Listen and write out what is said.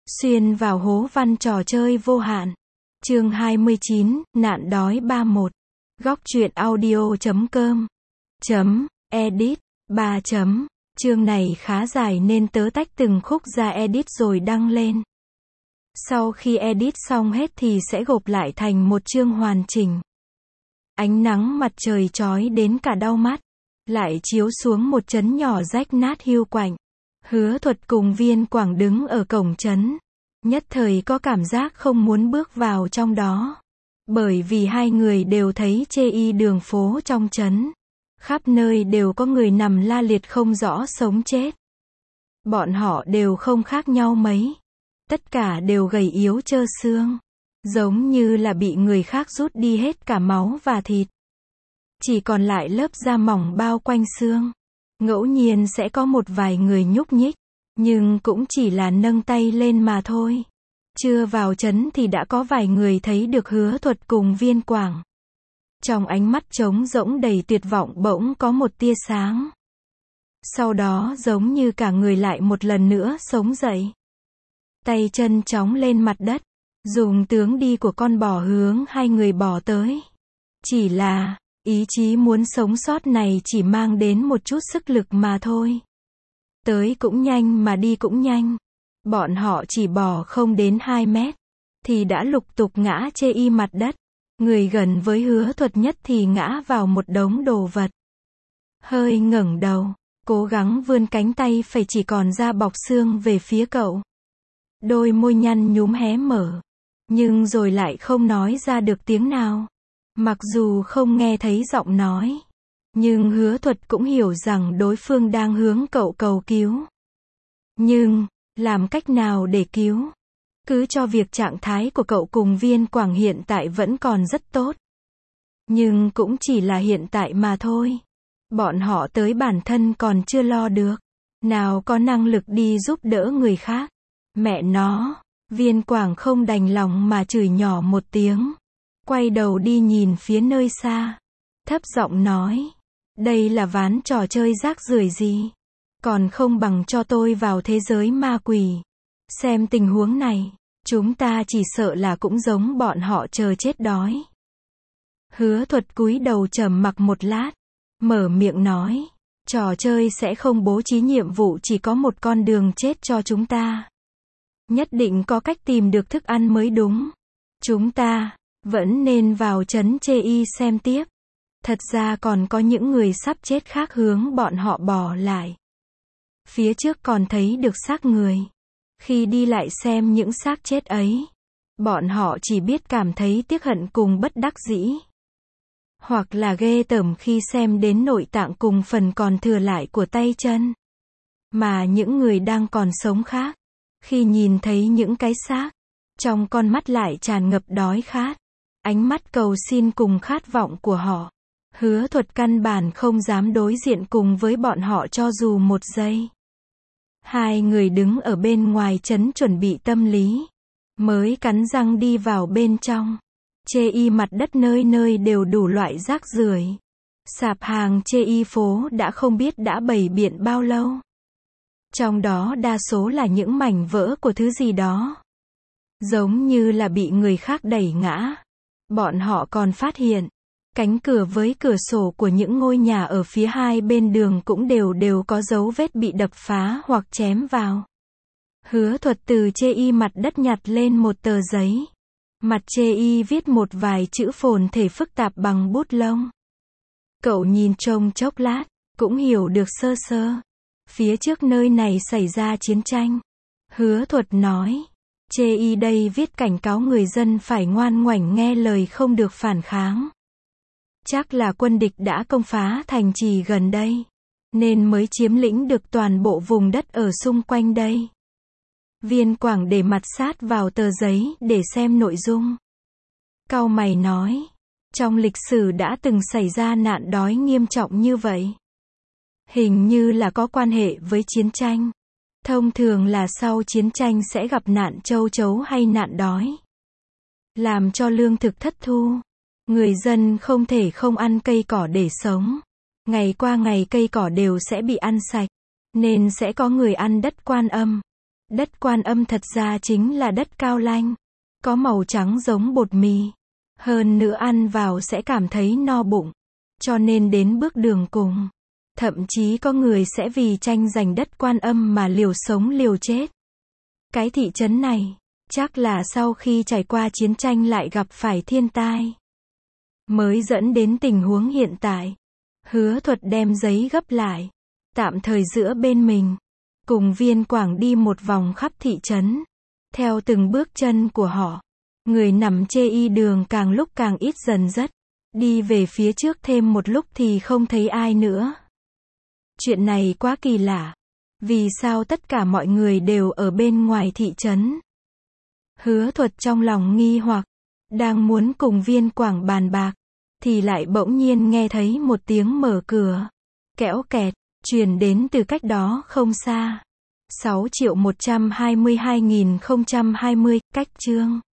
Xuyên vào hố văn trò chơi vô hạn. Chương 29, nạn đói 31. Góc truyện audio.com edit 3. Chương này khá dài nên tớ tách từng khúc ra edit rồi đăng lên. Sau khi edit xong hết thì sẽ gộp lại thành một chương hoàn chỉnh. Ánh nắng mặt trời chói đến cả đau mắt, lại chiếu xuống một trấn nhỏ rách nát hiu quạnh. Hứa Thuật cùng Viên Quảng đứng ở cổng trấn. Nhất thời có cảm giác không muốn bước vào trong đó. Bởi vì hai người đều thấy chê y đường phố trong trấn. Khắp nơi đều có người nằm la liệt không rõ sống chết. Bọn họ đều không khác nhau mấy. Tất cả đều gầy yếu trơ xương. Giống như là bị người khác rút đi hết cả máu và thịt. Chỉ còn lại lớp da mỏng bao quanh xương. Ngẫu nhiên sẽ có một vài người nhúc nhích. Nhưng cũng chỉ là nâng tay lên mà thôi. Chưa vào trấn thì đã có vài người thấy được Hứa Thuật cùng Viên Quảng. Trong ánh mắt trống rỗng đầy tuyệt vọng bỗng có một tia sáng. Sau đó giống như cả người lại một lần nữa sống dậy. Tay chân chóng lên mặt đất. Dùng tướng đi của con bò hướng hai người bò tới. Chỉ là, ý chí muốn sống sót này chỉ mang đến một chút sức lực mà thôi. Tới cũng nhanh mà đi cũng nhanh. Bọn họ chỉ bò không đến 2 mét. Thì đã lục tục ngã chê y mặt đất. Người gần với Hứa Thuật nhất thì ngã vào một đống đồ vật. Hơi ngẩng đầu. Cố gắng vươn cánh tay phải chỉ còn da bọc xương về phía cậu. Đôi môi nhăn nhúm hé mở. Nhưng rồi lại không nói ra được tiếng nào. Mặc dù không nghe thấy giọng nói. Nhưng Hứa Thuật cũng hiểu rằng đối phương đang hướng cậu cầu cứu. Nhưng, làm cách nào để cứu? Cứ cho việc trạng thái của cậu cùng Viên Quảng hiện tại vẫn còn rất tốt. Nhưng cũng chỉ là hiện tại mà thôi. Bọn họ tới bản thân còn chưa lo được. Nào có năng lực đi giúp đỡ người khác. Mẹ nó, Viên Quảng không đành lòng mà chửi nhỏ một tiếng. Quay đầu đi nhìn phía nơi xa. Thấp giọng nói. Đây là ván trò chơi rác rưởi gì? Còn không bằng cho tôi vào thế giới ma quỷ. Xem tình huống này, chúng ta chỉ sợ là cũng giống bọn họ chờ chết đói. Hứa Thuật cúi đầu trầm mặc một lát. Mở miệng nói. Trò chơi sẽ không bố trí nhiệm vụ chỉ có một con đường chết cho chúng ta. Nhất định có cách tìm được thức ăn mới đúng. Chúng ta vẫn nên vào trấn chê y xem tiếp. Thật ra còn có những người sắp chết khác hướng bọn họ bỏ lại. Phía trước còn thấy được xác người. Khi đi lại xem những xác chết ấy, bọn họ chỉ biết cảm thấy tiếc hận cùng bất đắc dĩ. Hoặc là ghê tởm khi xem đến nội tạng cùng phần còn thừa lại của tay chân. Mà những người đang còn sống khác, khi nhìn thấy những cái xác, trong con mắt lại tràn ngập đói khát. Ánh mắt cầu xin cùng khát vọng của họ. Hứa Thuật căn bản không dám đối diện cùng với bọn họ cho dù một giây. Hai người đứng ở bên ngoài trấn chuẩn bị tâm lý. Mới cắn răng đi vào bên trong. Chê y mặt đất nơi nơi đều đủ loại rác rưởi. Sạp hàng chê y phố đã không biết đã bày biện bao lâu. Trong đó đa số là những mảnh vỡ của thứ gì đó. Giống như là bị người khác đẩy ngã. Bọn họ còn phát hiện. Cánh cửa với cửa sổ của những ngôi nhà ở phía hai bên đường cũng đều có dấu vết bị đập phá hoặc chém vào. Hứa Thuật từ chê y mặt đất nhặt lên một tờ giấy. Mặt chê y viết một vài chữ phồn thể phức tạp bằng bút lông. Cậu nhìn trông chốc lát, cũng hiểu được sơ sơ. Phía trước nơi này xảy ra chiến tranh. Hứa Thuật nói. Chê y đây viết cảnh cáo người dân phải ngoan ngoãn nghe lời không được phản kháng. Chắc là quân địch đã công phá thành trì gần đây. Nên mới chiếm lĩnh được toàn bộ vùng đất ở xung quanh đây. Viên Quảng để mặt sát vào tờ giấy để xem nội dung. Cau mày nói. Trong lịch sử đã từng xảy ra nạn đói nghiêm trọng như vậy. Hình như là có quan hệ với chiến tranh. Thông thường là sau chiến tranh sẽ gặp nạn châu chấu hay nạn đói. Làm cho lương thực thất thu. Người dân không thể không ăn cây cỏ để sống. Ngày qua ngày cây cỏ đều sẽ bị ăn sạch. Nên sẽ có người ăn đất Quan Âm. Đất Quan Âm thật ra chính là đất cao lanh, có màu trắng giống bột mì. Hơn nữa ăn vào sẽ cảm thấy no bụng. Cho nên đến bước đường cùng, thậm chí có người sẽ vì tranh giành đất Quan Âm mà liều sống liều chết. Cái thị trấn này, chắc là sau khi trải qua chiến tranh lại gặp phải thiên tai, mới dẫn đến tình huống hiện tại. Hứa Thuật đem giấy gấp lại, tạm thời giữa bên mình, cùng Viên Quảng đi một vòng khắp thị trấn. Theo từng bước chân của họ, người nằm chê y đường càng lúc càng ít dần dất. Đi về phía trước thêm một lúc thì không thấy ai nữa. Chuyện này quá kỳ lạ. Vì sao tất cả mọi người đều ở bên ngoài thị trấn? Hứa Thuật trong lòng nghi hoặc, đang muốn cùng Viên Quảng bàn bạc, thì lại bỗng nhiên nghe thấy một tiếng mở cửa, kẽo kẹt, truyền đến từ cách đó không xa. 6.122.020, cách chương